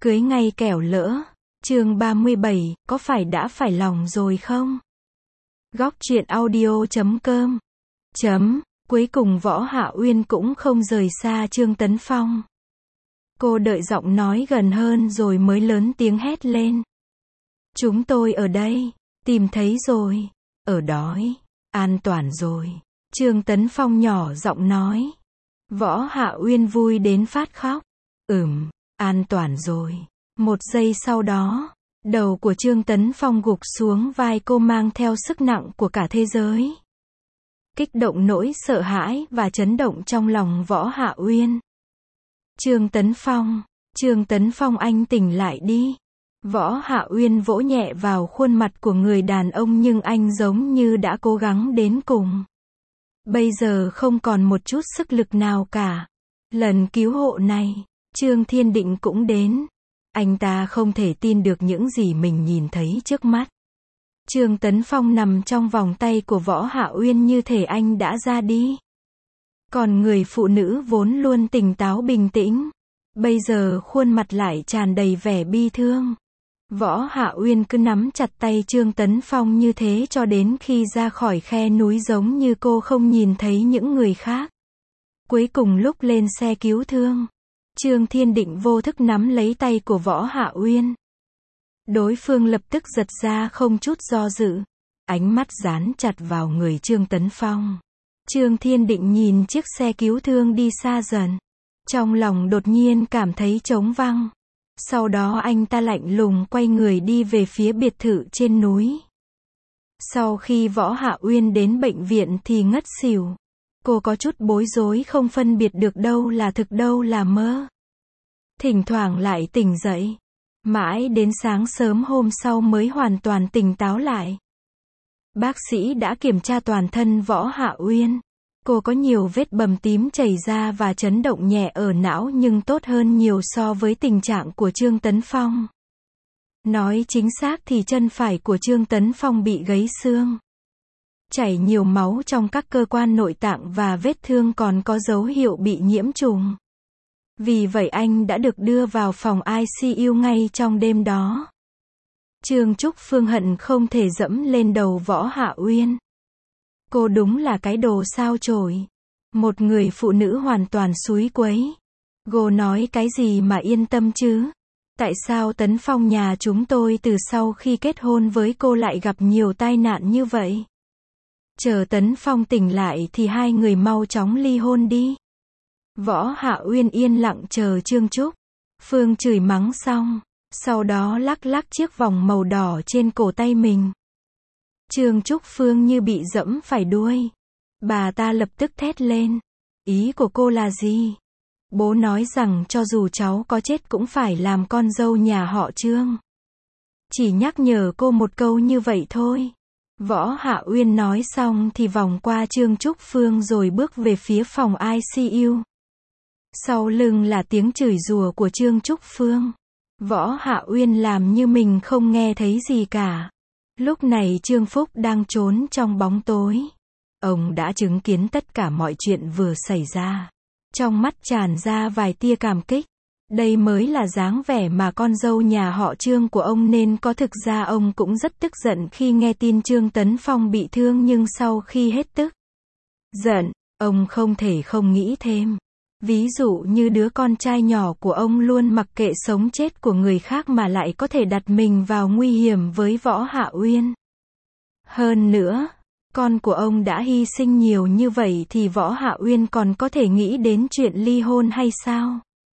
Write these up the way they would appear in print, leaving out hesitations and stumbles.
Cưới ngay kẻo lỡ. Chương 37, có phải đã phải lòng rồi không? Góc truyện audio.com. Cuối cùng Võ Hạ Uyên cũng không rời xa Trương Tấn Phong. Cô đợi giọng nói gần hơn rồi mới lớn tiếng hét lên. Chúng tôi ở đây, tìm thấy rồi, ở đó, an toàn rồi. Trương Tấn Phong nhỏ giọng nói. Võ Hạ Uyên vui đến phát khóc. An toàn rồi. Một giây sau đó, đầu của Trương Tấn Phong gục xuống vai cô mang theo sức nặng của cả thế giới. Kích động nỗi sợ hãi và chấn động trong lòng Võ Hạ Uyên. Trương Tấn Phong anh tỉnh lại đi. Võ Hạ Uyên vỗ nhẹ vào khuôn mặt của người đàn ông nhưng anh giống như đã cố gắng đến cùng. Bây giờ không còn một chút sức lực nào cả. Lần cứu hộ này, Trương Thiên Định cũng đến. Anh ta không thể tin được những gì mình nhìn thấy trước mắt. Trương Tấn Phong nằm trong vòng tay của Võ Hạ Uyên như thể anh đã ra đi. Còn người phụ nữ vốn luôn tỉnh táo bình tĩnh, bây giờ khuôn mặt lại tràn đầy vẻ bi thương. Võ Hạ Uyên cứ nắm chặt tay Trương Tấn Phong như thế cho đến khi ra khỏi khe núi giống như cô không nhìn thấy những người khác. Cuối cùng lúc lên xe cứu thương, Trương Thiên Định vô thức nắm lấy tay của Võ Hạ Uyên. Đối phương lập tức giật ra không chút do dự, ánh mắt dán chặt vào người Trương Tấn Phong. Trương Thiên Định nhìn chiếc xe cứu thương đi xa dần. Trong lòng đột nhiên cảm thấy trống vắng. Sau đó anh ta lạnh lùng quay người đi về phía biệt thự trên núi. Sau khi Võ Hạ Uyên đến bệnh viện thì ngất xỉu. Cô có chút bối rối không phân biệt được đâu là thực đâu là mơ. Thỉnh thoảng lại tỉnh dậy. Mãi đến sáng sớm hôm sau mới hoàn toàn tỉnh táo lại. Bác sĩ đã kiểm tra toàn thân Võ Hạ Uyên. Cô có nhiều vết bầm tím chảy ra và chấn động nhẹ ở não nhưng tốt hơn nhiều so với tình trạng của Trương Tấn Phong. Nói chính xác thì chân phải của Trương Tấn Phong bị gãy xương. Chảy nhiều máu trong các cơ quan nội tạng và vết thương còn có dấu hiệu bị nhiễm trùng. Vì vậy anh đã được đưa vào phòng ICU ngay trong đêm đó. Trương Trúc Phương hận không thể dẫm lên đầu Võ Hạ Uyên. Cô đúng là cái đồ sao chổi. Một người phụ nữ hoàn toàn xúi quấy. Cô nói cái gì mà yên tâm chứ? Tại sao Tấn Phong nhà chúng tôi từ sau khi kết hôn với cô lại gặp nhiều tai nạn như vậy? Chờ Tấn Phong tỉnh lại thì hai người mau chóng ly hôn đi. Võ Hạ Uyên yên lặng chờ Trương Trúc Phương chửi mắng xong, sau đó lắc lắc chiếc vòng màu đỏ trên cổ tay mình. Trương Trúc Phương như bị dẫm phải đuôi. Bà ta lập tức thét lên. Ý của cô là gì? Bố nói rằng cho dù cháu có chết cũng phải làm con dâu nhà họ Trương. Chỉ nhắc nhở cô một câu như vậy thôi. Võ Hạ Uyên nói xong thì vòng qua Trương Trúc Phương rồi bước về phía phòng ICU. Sau lưng là tiếng chửi rủa của Trương Trúc Phương. Võ Hạ Uyên làm như mình không nghe thấy gì cả. Lúc này Trương Phúc đang trốn trong bóng tối. Ông đã chứng kiến tất cả mọi chuyện vừa xảy ra. Trong mắt tràn ra vài tia cảm kích. Đây mới là dáng vẻ mà con dâu nhà họ Trương của ông nên có. Thực ra ông cũng rất tức giận khi nghe tin Trương Tấn Phong bị thương nhưng sau khi hết tức giận, ông không thể không nghĩ thêm. Ví dụ như đứa con trai nhỏ của ông luôn mặc kệ sống chết của người khác mà lại có thể đặt mình vào nguy hiểm với Võ Hạ Uyên. Hơn nữa, con của ông đã hy sinh nhiều như vậy thì Võ Hạ Uyên còn có thể nghĩ đến chuyện ly hôn hay sao?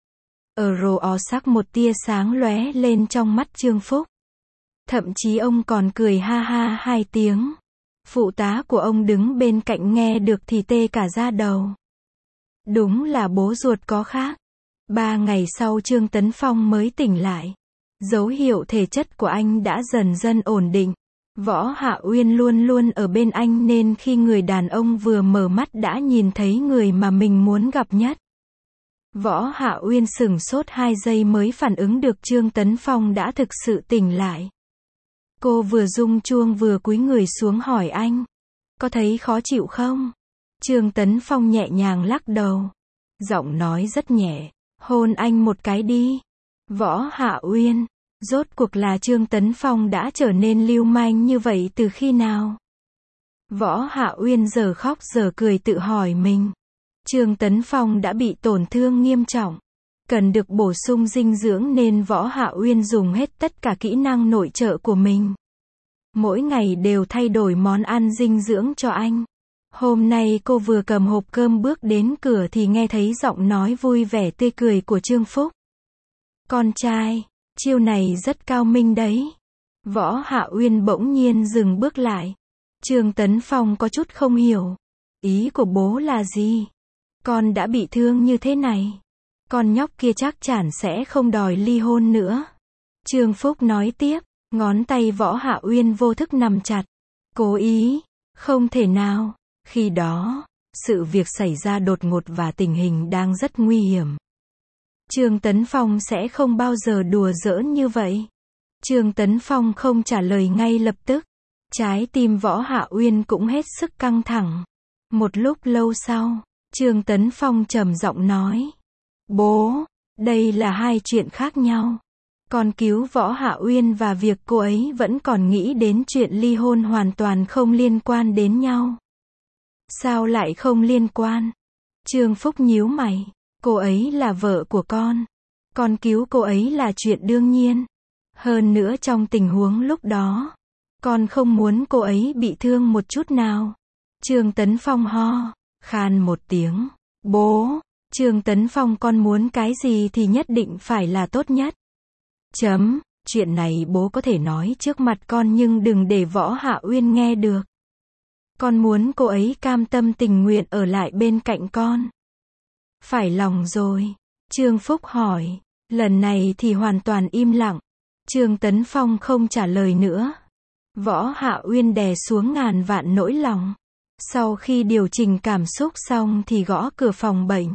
Sắc một tia sáng lóe lên trong mắt Trương Phúc. Thậm chí ông còn cười ha ha hai tiếng. Phụ tá của ông đứng bên cạnh nghe được thì tê cả da đầu. Đúng là bố ruột có khác. 3 ngày sau Trương Tấn Phong mới tỉnh lại. Dấu hiệu thể chất của anh đã dần dần ổn định. Võ Hạ Uyên luôn luôn ở bên anh nên khi người đàn ông vừa mở mắt đã nhìn thấy người mà mình muốn gặp nhất. Võ Hạ Uyên sửng sốt 2 giây mới phản ứng được Trương Tấn Phong đã thực sự tỉnh lại. Cô vừa rung chuông vừa cúi người xuống hỏi anh. Có thấy khó chịu không? Trương Tấn Phong nhẹ nhàng lắc đầu. Giọng nói rất nhẹ. Hôn anh một cái đi. Võ Hạ Uyên, rốt cuộc là Trương Tấn Phong đã trở nên lưu manh như vậy từ khi nào? Võ Hạ Uyên giờ khóc giờ cười tự hỏi mình. Trương Tấn Phong đã bị tổn thương nghiêm trọng, cần được bổ sung dinh dưỡng nên Võ Hạ Uyên dùng hết tất cả kỹ năng nội trợ của mình. Mỗi ngày đều thay đổi món ăn dinh dưỡng cho anh. Hôm nay cô vừa cầm hộp cơm bước đến cửa thì nghe thấy giọng nói vui vẻ tươi cười của Trương Phúc. Con trai, chiêu này rất cao minh đấy. Võ Hạ Uyên bỗng nhiên dừng bước lại. Trương Tấn Phong có chút không hiểu. Ý của bố là gì? Con đã bị thương như thế này. Con nhóc kia chắc chắn sẽ không đòi ly hôn nữa. Trương Phúc nói tiếp, ngón tay Võ Hạ Uyên vô thức nắm chặt. Cố ý, không thể nào. Khi đó, sự việc xảy ra đột ngột và tình hình đang rất nguy hiểm. Trương Tấn Phong sẽ không bao giờ đùa giỡn như vậy. Trương Tấn Phong không trả lời ngay lập tức. Trái tim Võ Hạ Uyên cũng hết sức căng thẳng. Một lúc lâu sau, Trương Tấn Phong trầm giọng nói. Bố, đây là hai chuyện khác nhau. Con cứu Võ Hạ Uyên và việc cô ấy vẫn còn nghĩ đến chuyện ly hôn hoàn toàn không liên quan đến nhau. Sao lại không liên quan? Trương Phúc nhíu mày. Cô ấy là vợ của con. Con cứu cô ấy là chuyện đương nhiên. Hơn nữa trong tình huống lúc đó, con không muốn cô ấy bị thương một chút nào. Trương Tấn Phong ho khan một tiếng. Bố, Trương Tấn Phong con muốn cái gì thì nhất định phải là tốt nhất. Chuyện này bố có thể nói trước mặt con nhưng đừng để Võ Hạ Uyên nghe được. Con muốn cô ấy cam tâm tình nguyện ở lại bên cạnh con. Phải lòng rồi. Trương Phúc hỏi. Lần này thì hoàn toàn im lặng. Trương Tấn Phong không trả lời nữa. Võ Hạ Uyên đè xuống ngàn vạn nỗi lòng. Sau khi điều chỉnh cảm xúc xong thì gõ cửa phòng bệnh.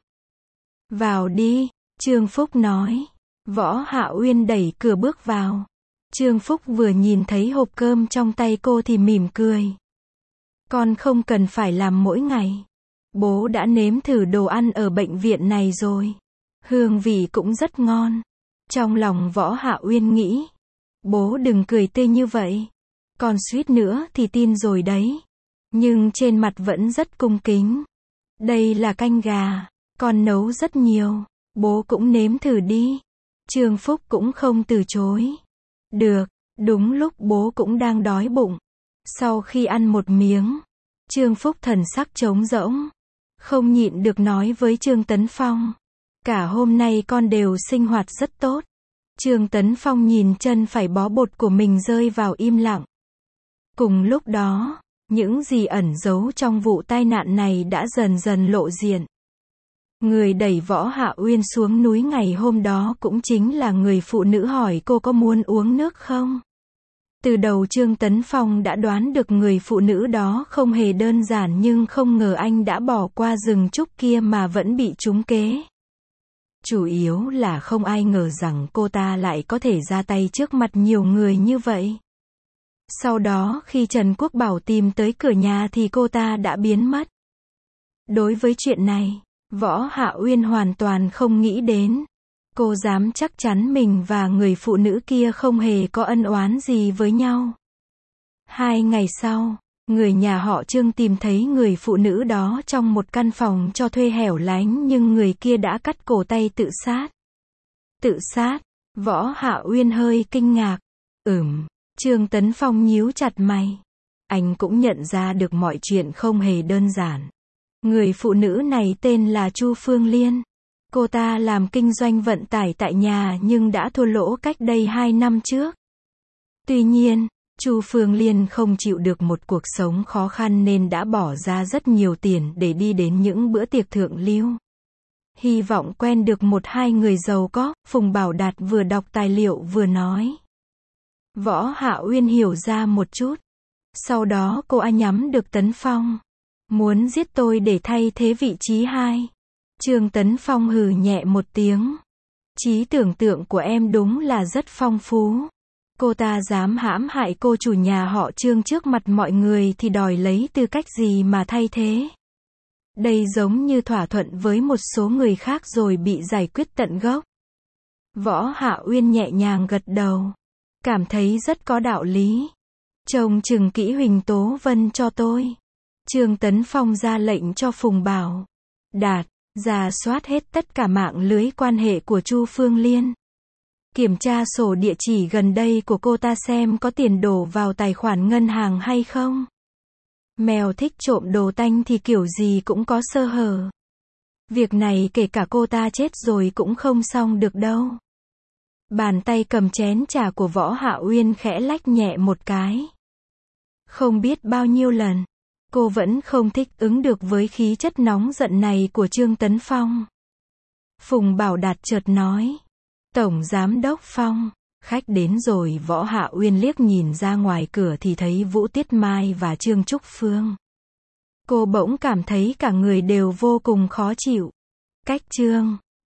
Vào đi, Trương Phúc nói. Võ Hạ Uyên đẩy cửa bước vào. Trương Phúc vừa nhìn thấy hộp cơm trong tay cô thì mỉm cười. Con không cần phải làm mỗi ngày. Bố đã nếm thử đồ ăn ở bệnh viện này rồi. Hương vị cũng rất ngon. Trong lòng Võ Hạ Uyên nghĩ. Bố đừng cười tươi như vậy. Con suýt nữa thì tin rồi đấy. Nhưng trên mặt vẫn rất cung kính. Đây là canh gà. Con nấu rất nhiều. Bố cũng nếm thử đi. Trương Phúc cũng không từ chối. Được, đúng lúc bố cũng đang đói bụng. Sau khi ăn một miếng, Trương Phúc thần sắc trống rỗng. Không nhịn được nói với Trương Tấn Phong. Cả hôm nay con đều sinh hoạt rất tốt. Trương Tấn Phong nhìn chân phải bó bột của mình rơi vào im lặng. Cùng lúc đó, những gì ẩn giấu trong vụ tai nạn này đã dần dần lộ diện. Người đẩy Võ Hạ Uyên xuống núi ngày hôm đó cũng chính là người phụ nữ hỏi cô có muốn uống nước không? Từ đầu Trương Tấn Phong đã đoán được người phụ nữ đó không hề đơn giản nhưng không ngờ anh đã bỏ qua rừng trúc kia mà vẫn bị trúng kế. Chủ yếu là không ai ngờ rằng cô ta lại có thể ra tay trước mặt nhiều người như vậy. Sau đó khi Trần Quốc Bảo tìm tới cửa nhà thì cô ta đã biến mất. Đối với chuyện này, Võ Hạ Uyên hoàn toàn không nghĩ đến. Cô dám chắc chắn mình và người phụ nữ kia không hề có ân oán gì với nhau. 2 ngày sau, người nhà họ Trương tìm thấy người phụ nữ đó trong một căn phòng cho thuê hẻo lánh nhưng người kia đã cắt cổ tay tự sát. Tự sát? Võ Hạ Uyên hơi kinh ngạc. Trương Tấn Phong nhíu chặt mày. Anh cũng nhận ra được mọi chuyện không hề đơn giản. Người phụ nữ này tên là Chu Phương Liên. Cô ta làm kinh doanh vận tải tại nhà nhưng đã thua lỗ cách đây 2 năm trước. Tuy nhiên, Chu Phương Liên không chịu được một cuộc sống khó khăn nên đã bỏ ra rất nhiều tiền để đi đến những bữa tiệc thượng lưu. Hy vọng quen được 1-2 người giàu có, Phùng Bảo Đạt vừa đọc tài liệu vừa nói. Võ Hạ Uyên hiểu ra một chút. Sau đó cô nhắm được Tấn Phong. Muốn giết tôi để thay thế vị trí 2. Trương Tấn Phong hừ nhẹ một tiếng. Trí tưởng tượng của em đúng là rất phong phú. Cô ta dám hãm hại cô chủ nhà họ Trương trước mặt mọi người thì đòi lấy tư cách gì mà thay thế. Đây giống như thỏa thuận với một số người khác rồi bị giải quyết tận gốc. Võ Hạ Uyên nhẹ nhàng gật đầu. Cảm thấy rất có đạo lý. Trông chừng kỹ Huỳnh Tố Vân cho tôi. Trương Tấn Phong ra lệnh cho Phùng Bảo Đạt, rà soát hết tất cả mạng lưới quan hệ của Chu Phương Liên. Kiểm tra sổ địa chỉ gần đây của cô ta xem có tiền đổ vào tài khoản ngân hàng hay không. Mèo thích trộm đồ tanh thì kiểu gì cũng có sơ hở. Việc này kể cả cô ta chết rồi cũng không xong được đâu. Bàn tay cầm chén trà của Võ Hạ Uyên khẽ lách nhẹ một cái. Không biết bao nhiêu lần, cô vẫn không thích ứng được với khí chất nóng giận này của Trương Tấn Phong. Phùng Bảo Đạt chợt nói. Tổng Giám đốc Phong, khách đến rồi. Võ Hạ Uyên liếc nhìn ra ngoài cửa thì thấy Vũ Tiết Mai và Trương Trúc Phương. Cô bỗng cảm thấy cả người đều vô cùng khó chịu. Cách Trương